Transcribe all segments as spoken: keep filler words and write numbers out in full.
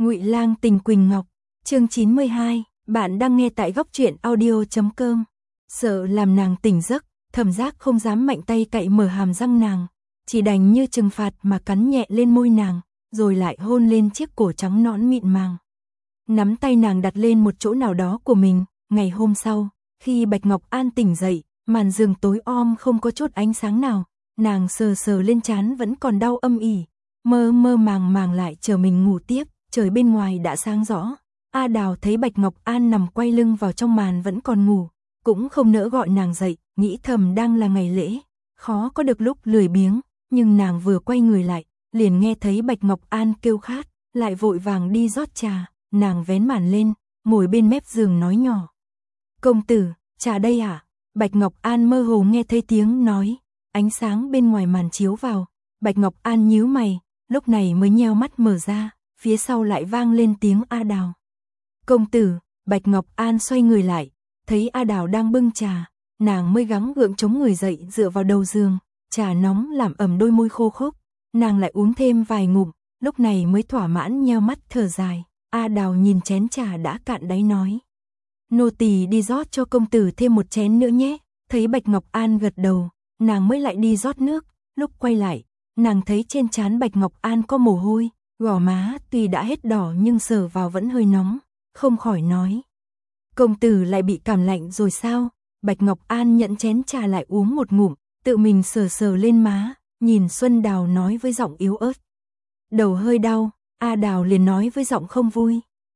Ngụy Lang tình Quỳnh Ngọc, chương chín mươi hai, bạn đang nghe tại góc truyện audio chấm com. Sợ làm nàng tỉnh giấc, Thẩm Giác không dám mạnh tay cạy mở hàm răng nàng, chỉ đành như trừng phạt mà cắn nhẹ lên môi nàng, rồi lại hôn lên chiếc cổ trắng nõn mịn màng. Nắm tay nàng đặt lên một chỗ nào đó của mình. Ngày hôm sau, khi Bạch Ngọc An tỉnh dậy, màn giường tối om không có chút ánh sáng nào, nàng sờ sờ lên trán vẫn còn đau âm ỉ, mơ mơ màng màng lại chờ mình ngủ tiếp. Trời bên ngoài đã sáng rõ. A Đào thấy Bạch Ngọc An nằm quay lưng vào trong màn vẫn còn ngủ, cũng không nỡ gọi nàng dậy, nghĩ thầm đang là ngày lễ, khó có được lúc lười biếng, nhưng nàng vừa quay người lại, liền nghe thấy Bạch Ngọc An kêu khát, lại vội vàng đi rót trà, nàng vén màn lên, ngồi bên mép giường nói nhỏ. Công tử, trà đây à? Bạch Ngọc An mơ hồ nghe thấy tiếng nói, ánh sáng bên ngoài màn chiếu vào, Bạch Ngọc An nhíu mày, lúc này mới nheo mắt mở ra. Phía sau lại vang lên tiếng A Đào. Công tử, Bạch Ngọc An xoay người lại, thấy A Đào đang bưng trà, nàng mới gắng gượng chống người dậy dựa vào đầu giường, trà nóng làm ẩm đôi môi khô khốc, nàng lại uống thêm vài ngụm, lúc này mới thỏa mãn nheo mắt thở dài. A Đào nhìn chén trà đã cạn đáy nói. Nô tỳ đi rót cho công tử thêm một chén nữa nhé, thấy Bạch Ngọc An gật đầu, nàng mới lại đi rót nước, lúc quay lại, nàng thấy trên trán Bạch Ngọc An có mồ hôi. Gò má tuy đã hết đỏ nhưng sờ vào vẫn hơi nóng, không khỏi nói. Công tử lại bị cảm lạnh rồi sao? Bạch Ngọc An nhận chén trà lại uống một ngụm, tự mình sờ sờ lên má, nhìn Xuân Đào nói với giọng yếu ớt. Đầu hơi đau, A Đào liền nói với giọng không vui.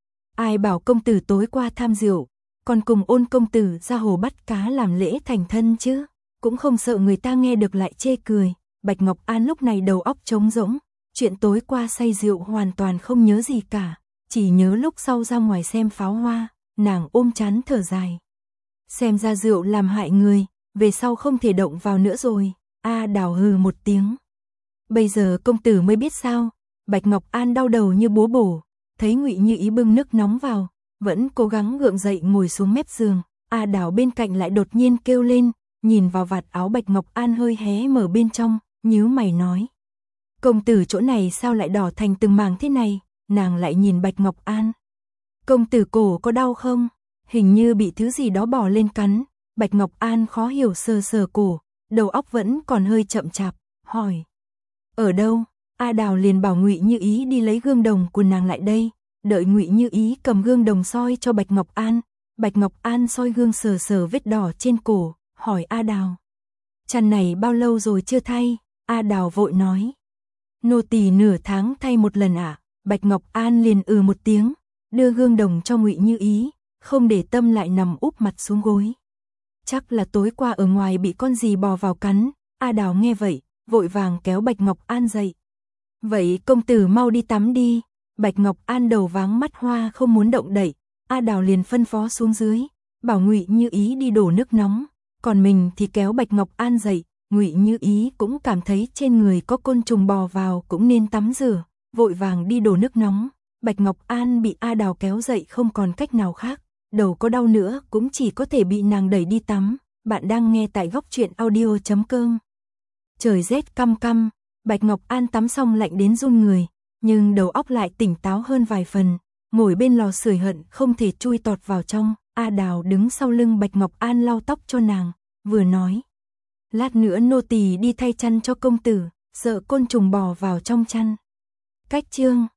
Ai bảo công tử tối qua tham rượu, còn cùng Ôn công tử ra hồ bắt cá làm lễ thành thân chứ, cũng không sợ người ta nghe được lại chê cười. Bạch Ngọc An lúc này đầu óc trống rỗng. Chuyện tối qua say rượu hoàn toàn không nhớ gì cả, chỉ nhớ lúc sau ra ngoài xem pháo hoa, nàng ôm chán thở dài. Xem ra rượu làm hại người, về sau không thể động vào nữa rồi. A Đào hừ một tiếng. Bây giờ công tử mới biết sao? Bạch Ngọc An đau đầu như búa bổ, thấy Ngụy Như Ý bưng nước nóng vào, vẫn cố gắng gượng dậy ngồi xuống mép giường. A Đào bên cạnh lại đột nhiên kêu lên, nhìn vào vạt áo Bạch Ngọc An hơi hé mở bên trong, nhíu mày nói. Công tử chỗ này sao lại đỏ thành từng mảng thế này? Nàng lại nhìn Bạch Ngọc An. Công tử cổ có đau không? Hình như bị thứ gì đó bò lên cắn. Bạch Ngọc An khó hiểu sờ sờ cổ, đầu óc vẫn còn hơi chậm chạp, hỏi. Ở đâu? A Đào liền bảo Ngụy Như Ý đi lấy gương đồng của nàng lại đây. Đợi Ngụy Như Ý cầm gương đồng soi cho Bạch Ngọc An. Bạch Ngọc An soi gương sờ sờ vết đỏ trên cổ, hỏi A Đào. Chăn này bao lâu rồi chưa thay? A Đào vội nói. Nô tỳ nửa tháng thay một lần ạ. À? Bạch Ngọc An liền ừ một tiếng, đưa gương đồng cho Ngụy Như Ý, không để tâm lại nằm úp mặt xuống gối. Chắc là tối qua ở ngoài bị con gì bò vào cắn. A Đào nghe vậy, vội vàng kéo Bạch Ngọc An dậy. Vậy công tử mau đi tắm đi. Bạch Ngọc An đầu váng mắt hoa không muốn động đậy. A Đào liền phân phó xuống dưới, bảo Ngụy Như Ý đi đổ nước nóng, còn mình thì kéo Bạch Ngọc An dậy. Ngụy Như Ý cũng cảm thấy trên người có côn trùng bò vào cũng nên tắm rửa, vội vàng đi đổ nước nóng. Bạch Ngọc An bị A Đào kéo dậy không còn cách nào khác, đầu có đau nữa cũng chỉ có thể bị nàng đẩy đi tắm. Bạn đang nghe tại góc truyện audio chấm com. Trời rét căm căm, Bạch Ngọc An tắm xong lạnh đến run người, nhưng đầu óc lại tỉnh táo hơn vài phần, ngồi bên lò sưởi hận không thể chui tọt vào trong. A Đào đứng sau lưng Bạch Ngọc An lau tóc cho nàng, vừa nói. Lát nữa nô tỳ đi thay chăn cho công tử, sợ côn trùng bò vào trong chăn. Cách chương